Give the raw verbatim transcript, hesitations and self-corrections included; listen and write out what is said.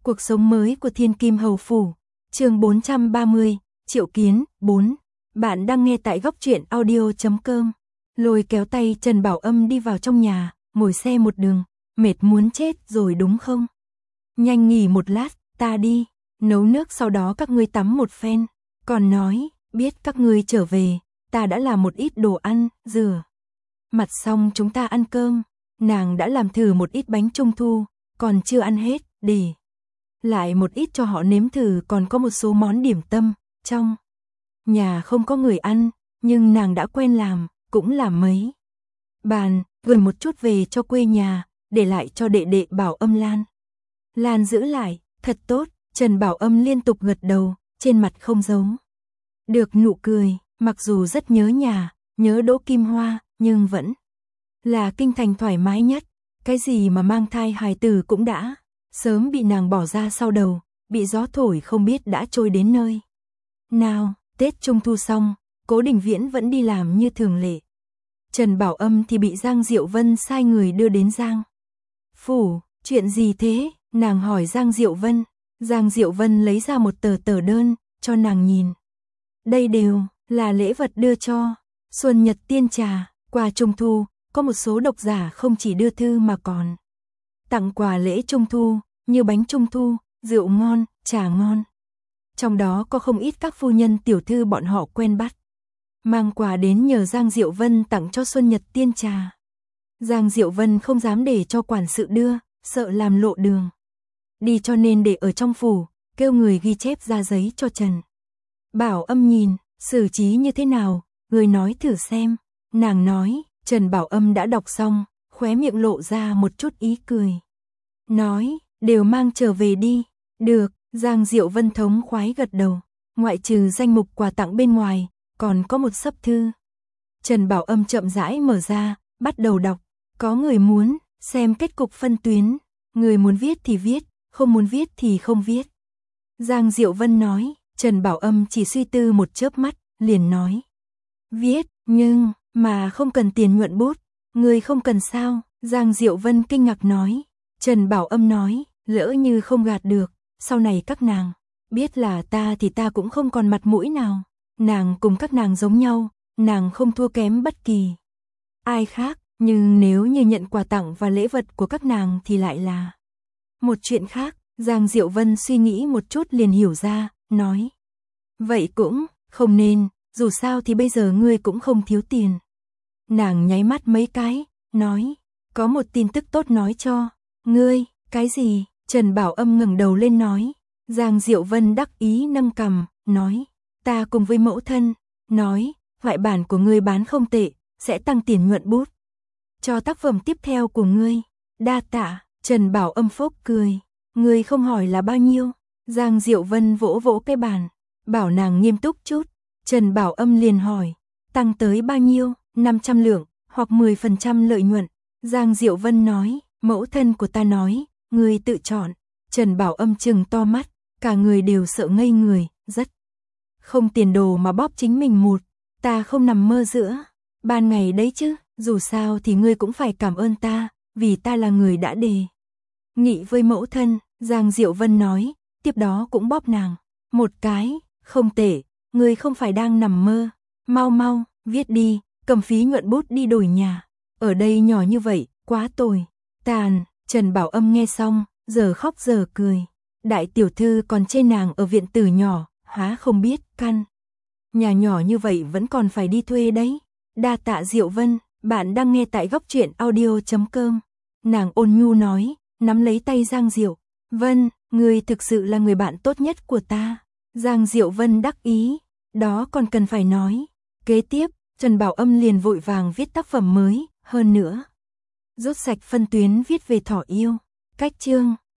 Cuộc sống mới của Thiên Kim Hầu Phủ, chương bốn trăm ba mươi, Triệu Kiến, bốn. Bạn đang nghe tại góc truyện audio chấm com. Lôi kéo tay Trần Bảo Âm đi vào trong nhà, ngồi xe một đường, mệt muốn chết rồi đúng không? Nhanh nghỉ một lát, ta đi, nấu nước sau đó các ngươi tắm một phen. Còn nói, biết các ngươi trở về, ta đã làm một ít đồ ăn, rửa mặt xong chúng ta ăn cơm. Nàng đã làm thử một ít bánh trung thu, còn chưa ăn hết, để lại một ít cho họ nếm thử, còn có một số món điểm tâm. Trong nhà không có người ăn, nhưng nàng đã quen làm, cũng làm mấy bàn, gửi một chút về cho quê nhà, để lại cho đệ đệ Bảo Âm Lan. Lan giữ lại, thật tốt. Trần Bảo Âm liên tục gật đầu, trên mặt không giấu được nụ cười, mặc dù rất nhớ nhà, nhớ Đỗ Kim Hoa, nhưng vẫn là kinh thành thoải mái nhất. Cái gì mà mang thai hài tử cũng đã sớm bị nàng bỏ ra sau đầu, bị gió thổi không biết đã trôi đến nơi nào. Tết Trung Thu xong, Cố Đình Viễn vẫn đi làm như thường lệ. Trần Bảo Âm thì bị Giang Diệu Vân sai người đưa đến Giang phủ. Chuyện gì thế? Nàng hỏi Giang Diệu Vân. Giang Diệu Vân lấy ra một tờ tờ đơn, cho nàng nhìn. Đây đều là lễ vật đưa cho Xuân Nhật Tiên Trà. Qua Trung Thu, có một số độc giả không chỉ đưa thư mà còn tặng quà lễ Trung Thu, như bánh Trung Thu, rượu ngon, trà ngon. Trong đó có không ít các phu nhân tiểu thư bọn họ quen bắt mang quà đến nhờ Giang Diệu Vân tặng cho Xuân Nhật Tiên Trà. Giang Diệu Vân không dám để cho quản sự đưa, sợ làm lộ đường đi, cho nên để ở trong phủ, kêu người ghi chép ra giấy cho Trần Bảo Âm nhìn, xử trí như thế nào, người nói thử xem. Nàng nói. Trần Bảo Âm đã đọc xong, khóe miệng lộ ra một chút ý cười. Nói, đều mang trở về đi. Được. Giang Diệu Vân thống khoái gật đầu. Ngoại trừ danh mục quà tặng bên ngoài, còn có một xấp thư. Trần Bảo Âm chậm rãi mở ra, bắt đầu đọc. Có người muốn xem kết cục phân tuyến, người muốn viết thì viết, không muốn viết thì không viết. Giang Diệu Vân nói. Trần Bảo Âm chỉ suy tư một chớp mắt, liền nói. Viết, nhưng mà không cần tiền nhuận bút. Người không cần sao? Giang Diệu Vân kinh ngạc nói. Trần Bảo Âm nói, lỡ như không gạt được, sau này các nàng biết là ta thì ta cũng không còn mặt mũi nào. Nàng cùng các nàng giống nhau, nàng không thua kém bất kỳ ai khác, nhưng nếu như nhận quà tặng và lễ vật của các nàng thì lại là một chuyện khác. Giang Diệu Vân suy nghĩ một chút liền hiểu ra, nói. Vậy cũng không nên, dù sao thì bây giờ ngươi cũng không thiếu tiền. Nàng nháy mắt mấy cái, nói. Có một tin tức tốt nói cho ngươi. Cái gì? Trần Bảo Âm ngẩng đầu lên nói. Giang Diệu Vân đắc ý nâng cằm, nói. Ta cùng với mẫu thân, nói, thoại bản của ngươi bán không tệ, sẽ tăng tiền nhuận bút cho tác phẩm tiếp theo của ngươi. Đa tạ. Trần Bảo Âm phốc cười. Ngươi không hỏi là bao nhiêu? Giang Diệu Vân vỗ vỗ cái bàn, bảo nàng nghiêm túc chút. Trần Bảo Âm liền hỏi. Tăng tới bao nhiêu? năm trăm lượng, hoặc mười phần trăm lợi nhuận. Giang Diệu Vân nói. Mẫu thân của ta nói, ngươi tự chọn. Trần Bảo Âm trừng to mắt, cả người đều sợ ngây người, rất không tiền đồ mà bóp chính mình một. Ta không nằm mơ giữa ban ngày đấy chứ, dù sao thì ngươi cũng phải cảm ơn ta, vì ta là người đã đề nghị với mẫu thân. Giang Diệu Vân nói, tiếp đó cũng bóp nàng một cái. Không tệ, ngươi không phải đang nằm mơ. Mau mau, viết đi, cầm phí nhuận bút đi đổi nhà. Ở đây nhỏ như vậy, quá tồi. Tàn. Trần Bảo Âm nghe xong, giờ khóc giờ cười. Đại tiểu thư còn chê nàng ở viện tử nhỏ, há không biết, căn nhà nhỏ như vậy vẫn còn phải đi thuê đấy. Đa tạ Diệu Vân, bạn đang nghe tại góc truyện audio chấm com. Nàng ôn nhu nói, nắm lấy tay Giang Diệu Vân, ngươi thực sự là người bạn tốt nhất của ta. Giang Diệu Vân đắc ý, đó còn cần phải nói. Kế tiếp, Trần Bảo Âm liền vội vàng viết tác phẩm mới, hơn nữa rút sạch phân tuyến viết về Thỏ Yêu. Cách chương